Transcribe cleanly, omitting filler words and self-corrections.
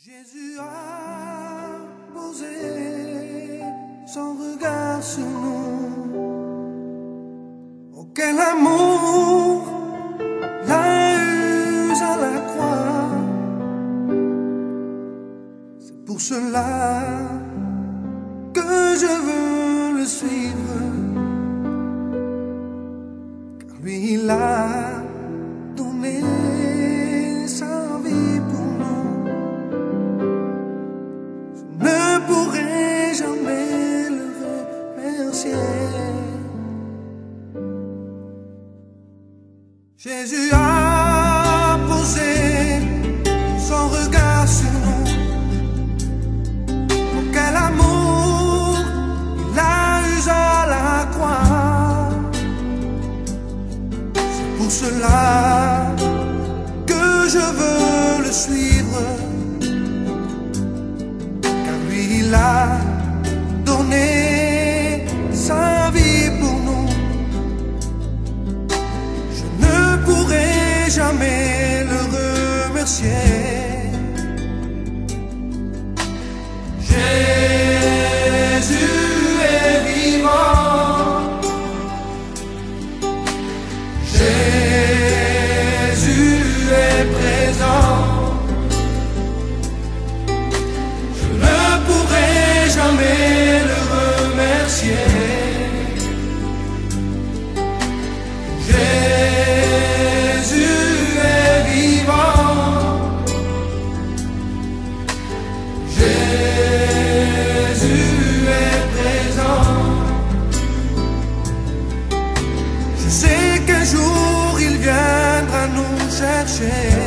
Jésus a posé son regard sur nous. Oh, quel amour l'a eu à la croix. C'est pour cela que je veux le suivre, car lui il a donné sa vie pour nous. Je ne pourrai jamais le remercier. Jésus a posé son regard sur nous. Oh, quel amour il a eu à la croix. C'est pour cela que je veux le suivre, car lui il a donné sa vie pour nous. Je ne pourrai jamais le remercier. Jésus est vivant. Jésus est présent. Je ne pourrai jamais le remercier. Jésus est vivant. Jésus est présent. Je sais qu'un jour il viendra nous chercher.